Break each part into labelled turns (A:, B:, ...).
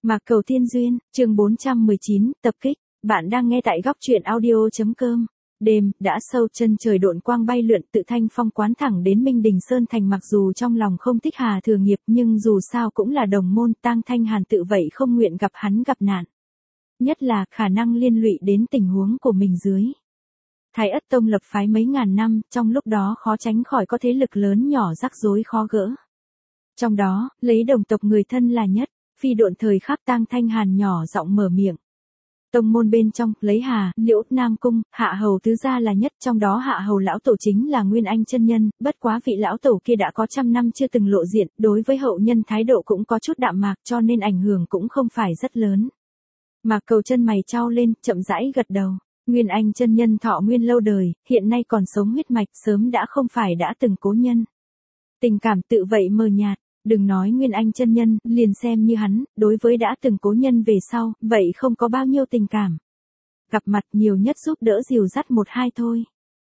A: Mạc Cầu Tiên Duyên, chương 419, tập kích. Bạn đang nghe tại góc truyện audio.com. Đêm, đã sâu, chân trời độn quang bay lượn, tự thanh phong quán thẳng đến Minh Đình Sơn Thành. Mặc dù trong lòng không thích Hà Thừa Nghiệp, nhưng dù sao cũng là đồng môn, Tang Thanh Hàn tự vậy không nguyện gặp hắn gặp nạn. Nhất là khả năng liên lụy đến tình huống của mình dưới. Thái Ất Tông lập phái mấy ngàn năm, trong lúc đó khó tránh khỏi có thế lực lớn nhỏ rắc rối khó gỡ. Trong đó, lấy đồng tộc người thân là nhất. Phi độn thời khắc, Tang Thanh Hàn nhỏ giọng mở miệng. Tông môn bên trong, lấy Hà, Liễu, Nam Cung, Hạ Hầu tứ gia là nhất, trong đó Hạ Hầu lão tổ chính là Nguyên Anh chân nhân, bất quá vị lão tổ kia đã có trăm năm chưa từng lộ diện, đối với hậu nhân thái độ cũng có chút đạm mạc, cho nên ảnh hưởng cũng không phải rất lớn. Mạc Cầu chân mày chau lên, chậm rãi gật đầu. Nguyên Anh chân nhân thọ nguyên lâu đời, hiện nay còn sống huyết mạch, sớm đã không phải đã từng cố nhân. Tình cảm tự vậy mờ nhạt. Đừng nói Nguyên Anh chân nhân, liền xem như hắn, đối với đã từng cố nhân về sau, vậy không có bao nhiêu tình cảm. Gặp mặt nhiều nhất giúp đỡ dìu dắt một hai thôi.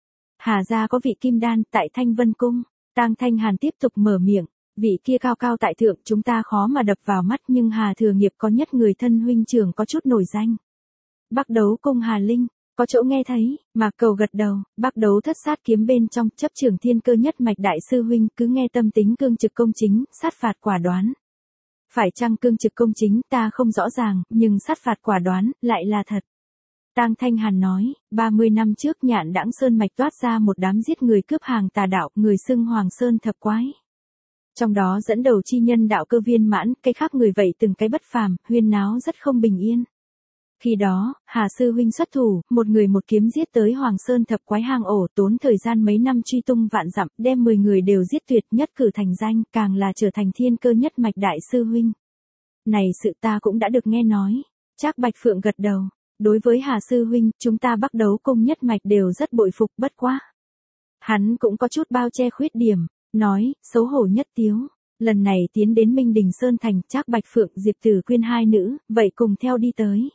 A: Hà gia có vị kim đan tại Thanh Vân Cung, Tang Thanh Hàn tiếp tục mở miệng, vị kia cao cao tại thượng chúng ta khó mà đập vào mắt, nhưng Hà Thừa Nghiệp có nhất người thân huynh trưởng có chút nổi danh. Bắc Đấu Cung Hà Linh. Có chỗ nghe thấy, Mạc Cầu gật đầu, Bắc Đấu Thất Sát kiếm bên trong, chấp trưởng thiên cơ nhất mạch đại sư huynh, cứ nghe tâm tính cương trực công chính, sát phạt quả đoán. Phải chăng cương trực công chính ta không rõ ràng, nhưng sát phạt quả đoán, lại là thật. Tang Thanh Hàn nói, 30 năm trước Nhạn Đãng Sơn mạch toát ra một đám giết người cướp hàng tà đạo, người xưng Hoàng Sơn thập quái. Trong đó dẫn đầu chi nhân đạo cơ viên mãn, cái khác người vậy từng cái bất phàm, huyên náo rất không bình yên. Khi đó, Hà sư huynh xuất thủ, một người một kiếm giết tới Hoàng Sơn thập quái hang ổ, tốn thời gian mấy năm truy tung vạn dặm, đem 10 người đều giết tuyệt, nhất cử thành danh, càng là trở thành thiên cơ nhất mạch đại sư huynh. Này sự ta cũng đã được nghe nói. Trác Bạch Phượng gật đầu. Đối với Hà sư huynh, chúng ta Bắc Đấu Cung nhất mạch đều rất bội phục, bất quá. Hắn cũng có chút bao che khuyết điểm, nói, xấu hổ nhất tiếu. Lần này tiến đến Minh Đình Sơn Thành, Trác Bạch Phượng, Diệp Tử Quyên hai nữ, vậy cùng theo đi tới.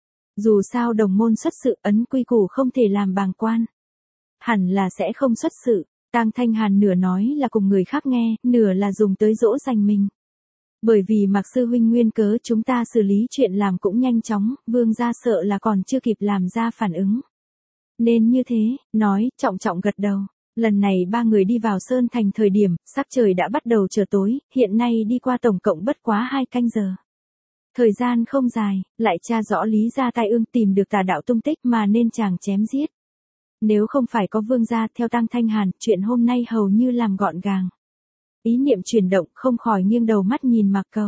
A: Dù sao đồng môn xuất sự, ấn quy củ không thể làm bàng quan. Hẳn là sẽ không xuất sự. Tang Thanh Hàn nửa nói là cùng người khác nghe, nửa là dùng tới dỗ dành mình. Bởi vì Mạc sư huynh nguyên cớ chúng ta xử lý chuyện làm cũng nhanh chóng, vương gia sợ là còn chưa kịp làm ra phản ứng. Nên như thế, nói, trọng trọng gật đầu. Lần này ba người đi vào Sơn Thành thời điểm, sắc trời đã bắt đầu trở tối, hiện nay đi qua tổng cộng bất quá 2 canh giờ. Thời gian không dài, lại tra rõ Lý gia tai ương, tìm được tà đạo tung tích mà nên chàng chém giết. Nếu không phải có vương gia, theo Tang Thanh Hàn, chuyện hôm nay hầu như làm gọn gàng. Ý niệm chuyển động, không khỏi nghiêng đầu mắt nhìn Mạc Cầu.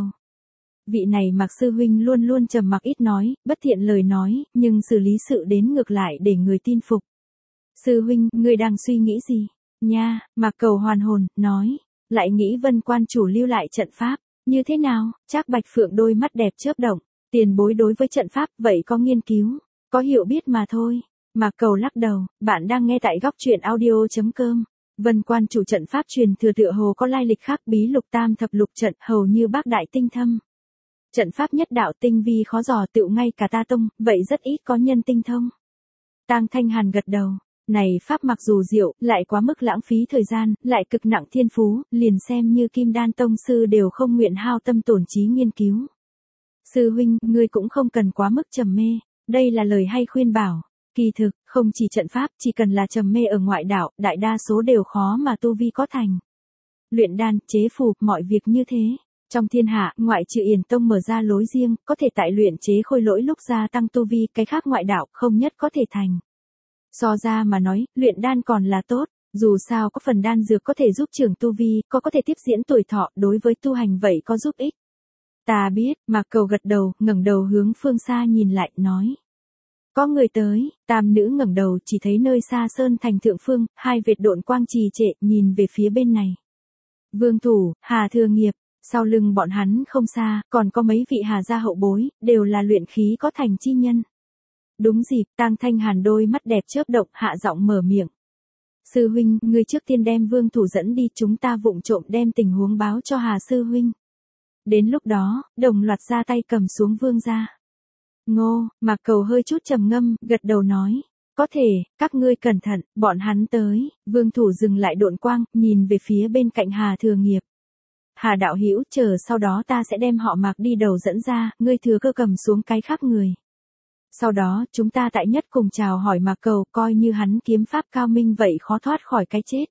A: Vị này Mạc sư huynh luôn luôn trầm mặc ít nói, bất thiện lời nói, nhưng xử lý sự đến ngược lại để người tin phục. Sư huynh, ngươi đang suy nghĩ gì? Nha, Mạc Cầu hoàn hồn, nói, lại nghĩ Vân quan chủ lưu lại trận pháp. Như thế nào? Trác Bạch Phượng đôi mắt đẹp chớp động, tiền bối đối với trận pháp, vậy có nghiên cứu, có hiểu biết mà thôi. Mạc Cầu lắc đầu, bạn đang nghe tại góc truyện audio.com. Vân quan chủ trận pháp truyền thừa tựa hồ có lai lịch khác, bí lục tam thập lục trận, hầu như bác đại tinh thâm. Trận pháp nhất đạo tinh vi khó dò, tựu ngay cả ta tông, vậy rất ít có nhân tinh thông. Tang Thanh Hàn gật đầu. Này pháp mặc dù diệu, lại quá mức lãng phí thời gian, lại cực nặng thiên phú, liền xem như Kim Đan tông sư đều không nguyện hao tâm tổn trí nghiên cứu. Sư huynh, ngươi cũng không cần quá mức trầm mê, đây là lời hay khuyên bảo. Kỳ thực, không chỉ trận pháp, chỉ cần là trầm mê ở ngoại đạo, đại đa số đều khó mà tu vi có thành. Luyện đan, chế phù, mọi việc như thế. Trong thiên hạ, ngoại trừ Yển Tông mở ra lối riêng, có thể tại luyện chế khôi lỗi lúc gia tăng tu vi, cái khác ngoại đạo không nhất có thể thành. So ra mà nói, luyện đan còn là tốt, dù sao có phần đan dược có thể giúp trưởng tu vi, có thể tiếp diễn tuổi thọ, đối với tu hành vậy có giúp ích. Ta biết, Mạc Cầu gật đầu, ngẩng đầu hướng phương xa nhìn lại, nói. Có người tới, tam nữ ngẩng đầu chỉ thấy nơi xa Sơn Thành thượng phương, 2 vệt độn quang trì trệ, nhìn về phía bên này. Vương Thủ, Hà Thừa Nghiệp, sau lưng bọn hắn không xa, còn có mấy vị Hà gia hậu bối, đều là luyện khí có thành chi nhân. Đúng dịp, Tang Thanh Hàn đôi mắt đẹp chớp động, hạ giọng mở miệng. Sư huynh, ngươi trước tiên đem Vương Thủ dẫn đi, chúng ta vụng trộm đem tình huống báo cho Hà sư huynh. Đến lúc đó, đồng loạt ra tay cầm xuống vương gia. Ngô, Mạc Cầu hơi chút trầm ngâm, gật đầu nói. Có thể, các ngươi cẩn thận, bọn hắn tới. Vương Thủ dừng lại độn quang, nhìn về phía bên cạnh Hà Thừa Nghiệp. Hà đạo hữu, chờ sau đó ta sẽ đem họ Mạc đi đầu dẫn ra, ngươi thừa cơ cầm xuống cái khác người. Sau đó, chúng ta tại nhất cùng chào hỏi Mạc Cầu, coi như hắn kiếm pháp cao minh vậy khó thoát khỏi cái chết.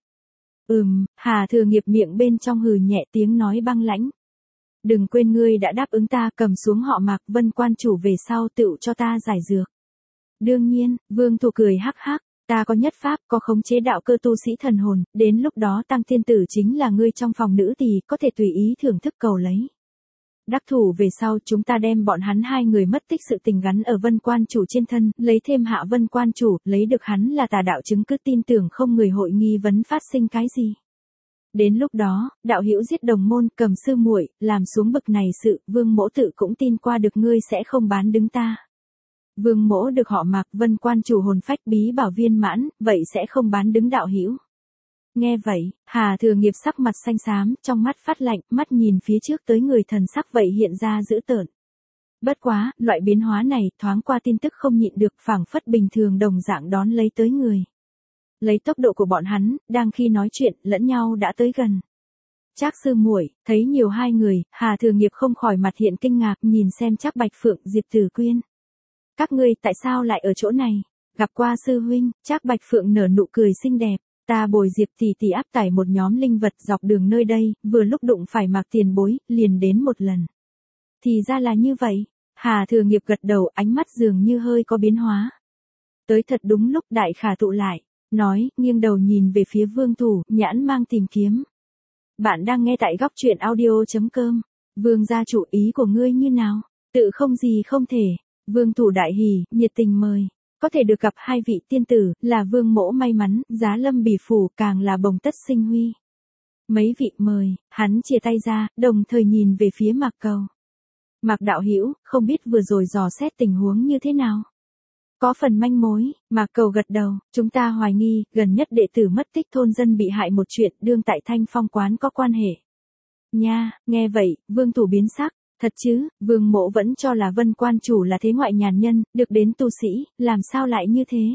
A: Hà Thừa Nghiệp miệng bên trong hừ nhẹ tiếng nói băng lãnh. Đừng quên ngươi đã đáp ứng ta, cầm xuống họ Mạc, Vân quan chủ về sau tựu cho ta giải dược. Đương nhiên, Vương Thủ cười hắc hắc, ta có nhất pháp, có khống chế đạo cơ tu sĩ thần hồn, đến lúc đó Tăng Thiên Tử chính là ngươi trong phòng nữ tỳ, có thể tùy ý thưởng thức cầu lấy. Đắc thủ về sau chúng ta đem bọn hắn hai người mất tích sự tình gắn ở Vân quan chủ trên thân, lấy thêm hạ Vân quan chủ, lấy được hắn là tà đạo chứng cứ, tin tưởng không người hội nghi vấn phát sinh cái gì. Đến lúc đó, đạo hữu giết đồng môn, cầm sư muội, làm xuống bực này sự, Vương mỗ tự cũng tin qua được ngươi sẽ không bán đứng ta. Vương mỗ được họ Mạc, Vân quan chủ hồn phách bí bảo viên mãn, vậy sẽ không bán đứng đạo hữu. Nghe vậy, Hà Thừa Nghiệp sắc mặt xanh xám, trong mắt phát lạnh, mắt nhìn phía trước tới người, thần sắc vậy hiện ra dữ tợn. Bất quá, loại biến hóa này, thoáng qua tin tức không nhịn được, phảng phất bình thường đồng dạng đón lấy tới người. Lấy tốc độ của bọn hắn, đang khi nói chuyện, lẫn nhau đã tới gần. Trác sư muội, thấy nhiều hai người, Hà Thừa Nghiệp không khỏi mặt hiện kinh ngạc, nhìn xem Trác Bạch Phượng, Diệp Tử Quyên. Các ngươi tại sao lại ở chỗ này? Gặp qua sư huynh, Trác Bạch Phượng nở nụ cười xinh đẹp. Ta bồi Diệp tỷ tỷ áp tải một nhóm linh vật dọc đường nơi đây, vừa lúc đụng phải Mạc tiền bối, liền đến một lần. Thì ra là như vậy. Hà Thừa Nghiệp gật đầu, ánh mắt dường như hơi có biến hóa. Tới thật đúng lúc, Đại Khả tụ lại, nói, nghiêng đầu nhìn về phía Vương Thủ, nhãn mang tìm kiếm. Bạn đang nghe tại góc truyện audio.com. Vương gia chủ, ý của ngươi như nào? Tự không gì không thể. Vương Thủ đại hỉ, nhiệt tình mời. Có thể được gặp hai vị tiên tử, là Vương mỗ may mắn, giá lâm bỉ phủ, càng là bồng tất sinh huy. Mấy vị mời, hắn chia tay ra, đồng thời nhìn về phía Mạc Cầu. Mạc đạo hữu, không biết vừa rồi dò xét tình huống như thế nào? Có phần manh mối, Mạc Cầu gật đầu, chúng ta hoài nghi, gần nhất đệ tử mất tích thôn dân bị hại một chuyện, đương tại Thanh Phong quán có quan hệ. Nha, nghe vậy, Vương Thủ biến sắc. Thật chứ, Vương mỗ vẫn cho là Vân quan chủ là thế ngoại nhàn nhân, được đến tu sĩ, làm sao lại như thế?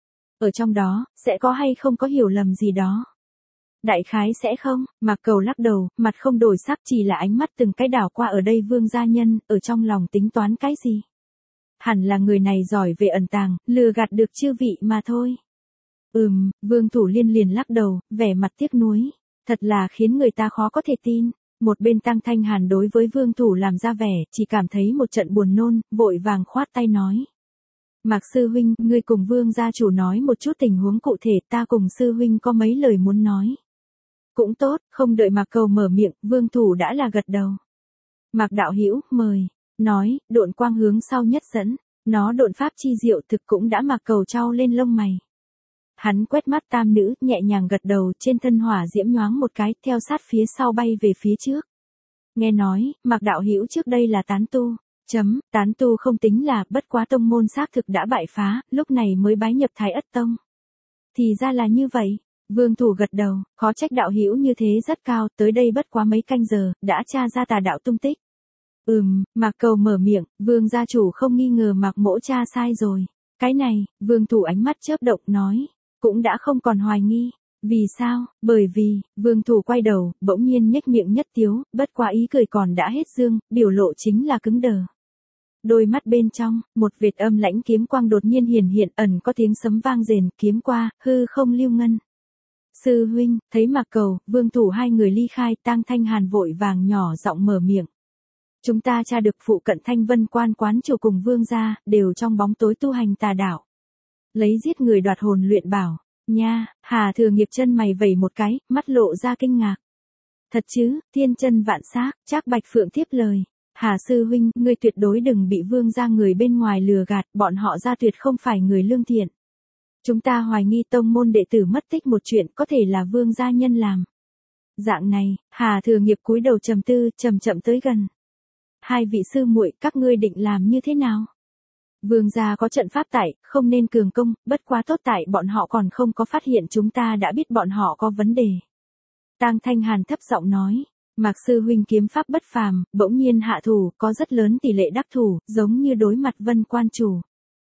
A: Ở trong đó, sẽ có hay không có hiểu lầm gì đó? Đại khái sẽ không, Mạc Cầu lắc đầu, mặt không đổi sắc, chỉ là ánh mắt từng cái đảo qua ở đây Vương gia nhân, ở trong lòng tính toán cái gì? Hẳn là người này giỏi về ẩn tàng, lừa gạt được chư vị mà thôi. Vương Thủ liền lắc đầu, vẻ mặt tiếc nuối, thật là khiến người ta khó có thể tin. Một bên Tăng Thanh Hàn đối với Vương Thủ làm ra vẻ, chỉ cảm thấy một trận buồn nôn, vội vàng khoát tay nói. Mạc sư huynh, ngươi cùng Vương gia chủ nói một chút tình huống cụ thể, ta cùng sư huynh có mấy lời muốn nói. Cũng tốt, không đợi Mạc Cầu mở miệng, Vương Thủ đã là gật đầu. Mạc đạo hữu, mời. Nói, độn quang hướng sau nhất dẫn, nó độn pháp chi diệu thực cũng đã Mạc Cầu trao lên lông mày. Hắn quét mắt tam nữ, nhẹ nhàng gật đầu, trên thân hỏa diễm nhoáng một cái, theo sát phía sau bay về phía trước. Nghe nói, Mạc đạo hữu trước đây là tán tu. Tán tu không tính là, bất quá tông môn xác thực đã bại phá, lúc này mới bái nhập Thái Ất Tông. Thì ra là như vậy. Vương Thủ gật đầu, khó trách đạo hữu như thế rất cao, tới đây bất quá mấy canh giờ, đã tra ra tà đạo tung tích. Mạc Cầu mở miệng, Vương gia chủ không nghi ngờ Mạc mỗ tra sai rồi. Cái này, Vương Thủ ánh mắt chớp động nói, cũng đã không còn hoài nghi. Vì sao? Bởi vì, Vương Thủ quay đầu, bỗng nhiên nhếch miệng nhất tiếu, bất quá ý cười còn đã hết dương, biểu lộ chính là cứng đờ. Đôi mắt bên trong, một vệt âm lãnh kiếm quang đột nhiên hiển hiện, ẩn có tiếng sấm vang rền, kiếm qua, hư không lưu ngân. Sư huynh, thấy Mạc Cầu, Vương Thủ hai người ly khai, Tăng Thanh Hàn vội vàng nhỏ giọng mở miệng. Chúng ta tra được phụ cận Thanh Vân quan quán chủ cùng Vương gia, đều trong bóng tối tu hành tà đạo. Lấy giết người đoạt hồn luyện bảo. Nha, Hà Thừa Nghiệp chân mày vẩy một cái, mắt lộ ra kinh ngạc. Thật chứ, thiên chân vạn xác, Trác Bạch Phượng tiếp lời. Hà sư huynh, ngươi tuyệt đối đừng bị Vương gia người bên ngoài lừa gạt, bọn họ gia tuyệt không phải người lương thiện. Chúng ta hoài nghi tông môn đệ tử mất tích một chuyện có thể là Vương gia nhân làm. Dạng này, Hà Thừa Nghiệp cúi đầu trầm tư, chậm chậm tới gần. Hai vị sư muội, các ngươi định làm như thế nào? Vương gia có trận pháp tại, không nên cường công, bất quá tốt tại bọn họ còn không có phát hiện chúng ta đã biết bọn họ có vấn đề. Tang Thanh Hàn thấp giọng nói, Mạc sư huynh kiếm pháp bất phàm, bỗng nhiên hạ thủ, có rất lớn tỷ lệ đắc thủ, giống như đối mặt Vân quan chủ.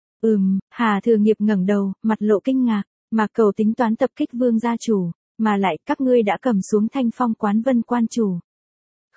A: Hà Thừa Nghiệp ngẩng đầu, mặt lộ kinh ngạc, Mạc Cầu tính toán tập kích Vương gia chủ, mà lại các ngươi đã cầm xuống Thanh Phong quán Vân quan chủ.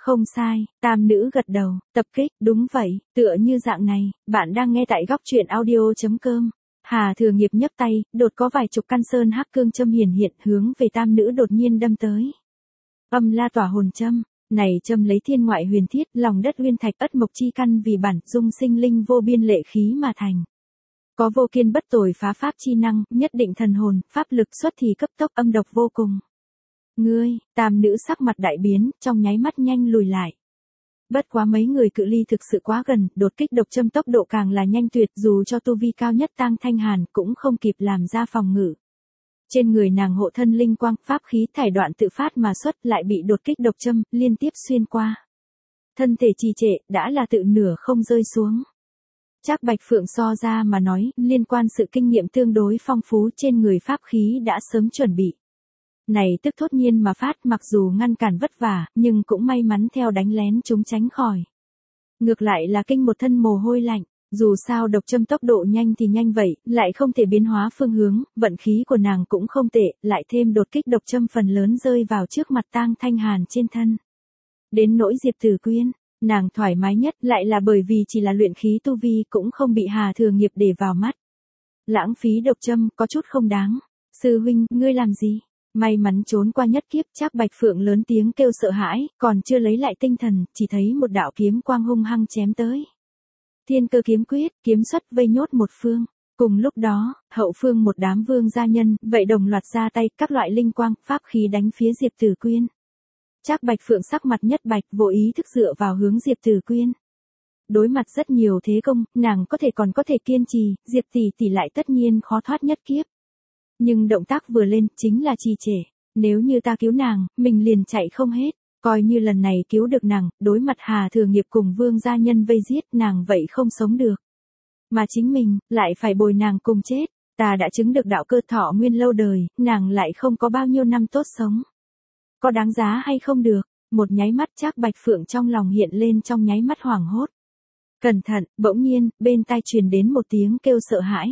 A: Không sai, tam nữ gật đầu, tập kích, đúng vậy, tựa như dạng này, bạn đang nghe tại góc truyện audio.com. Hà Thừa Nghiệp nhấc tay, đột có vài chục căn sơn hắc cương châm hiển hiện hướng về tam nữ đột nhiên đâm tới. Âm la tỏa hồn châm, này châm lấy thiên ngoại huyền thiết, lòng đất uyên thạch ất mộc chi căn vì bản, dung sinh linh vô biên lệ khí mà thành. Có vô kiên bất tồi phá pháp chi năng, nhất định thần hồn, pháp lực xuất thì cấp tốc âm độc vô cùng. Ngươi, tam nữ sắc mặt đại biến, trong nháy mắt nhanh lùi lại. Bất quá mấy người cự ly thực sự quá gần, đột kích độc châm tốc độ càng là nhanh tuyệt, dù cho tu vi cao nhất Tang Thanh Hàn cũng không kịp làm ra phòng ngự. Trên người nàng hộ thân linh quang, pháp khí thải đoạn tự phát mà xuất lại bị đột kích độc châm, liên tiếp xuyên qua. Thân thể trì trệ, đã là tự nửa không rơi xuống. Trác Bạch Phượng so ra mà nói, liên quan sự kinh nghiệm tương đối phong phú trên người pháp khí đã sớm chuẩn bị. Này tức thốt nhiên mà phát, mặc dù ngăn cản vất vả, nhưng cũng may mắn theo đánh lén chúng tránh khỏi. Ngược lại là kinh một thân mồ hôi lạnh, dù sao độc châm tốc độ nhanh thì nhanh vậy, lại không thể biến hóa phương hướng, vận khí của nàng cũng không tệ, lại thêm đột kích độc châm phần lớn rơi vào trước mặt Tang Thanh Hàn trên thân. Đến nỗi Diệp Tử Quyên, nàng thoải mái nhất lại là bởi vì chỉ là luyện khí tu vi cũng không bị Hà Thừa Nghiệp để vào mắt. Lãng phí độc châm có chút không đáng. Sư huynh, ngươi làm gì? May mắn trốn qua nhất kiếp, Trác Bạch Phượng lớn tiếng kêu sợ hãi, còn chưa lấy lại tinh thần, chỉ thấy một đạo kiếm quang hung hăng chém tới. Thiên Cơ kiếm quyết, kiếm xuất vây nhốt một phương. Cùng lúc đó, hậu phương một đám vương gia nhân, vậy đồng loạt ra tay, các loại linh quang, pháp khí đánh phía Diệp Tử Quyên. Trác Bạch Phượng sắc mặt nhất bạch, vô ý thức dựa vào hướng Diệp Tử Quyên. Đối mặt rất nhiều thế công, nàng còn có thể kiên trì, Diệp tỷ tỷ lại tất nhiên khó thoát nhất kiếp. Nhưng động tác vừa lên, chính là trì trệ. Nếu như ta cứu nàng, mình liền chạy không hết. Coi như lần này cứu được nàng, đối mặt Hà Thừa Nghiệp cùng vương gia nhân vây giết nàng vậy không sống được. Mà chính mình, lại phải bồi nàng cùng chết. Ta đã chứng được đạo cơ thọ nguyên lâu đời, nàng lại không có bao nhiêu năm tốt sống. Có đáng giá hay không được? Một nháy mắt Trác Bạch Phượng trong lòng hiện lên trong nháy mắt hoảng hốt. Cẩn thận, bỗng nhiên, bên tai truyền đến một tiếng kêu sợ hãi.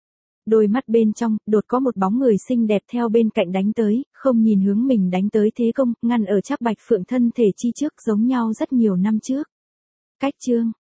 A: Đôi mắt bên trong, đột có một bóng người xinh đẹp theo bên cạnh đánh tới, không nhìn hướng mình đánh tới thế công, ngăn ở Trác Bạch Phượng thân thể chi trước giống nhau rất nhiều năm trước. Cách chương,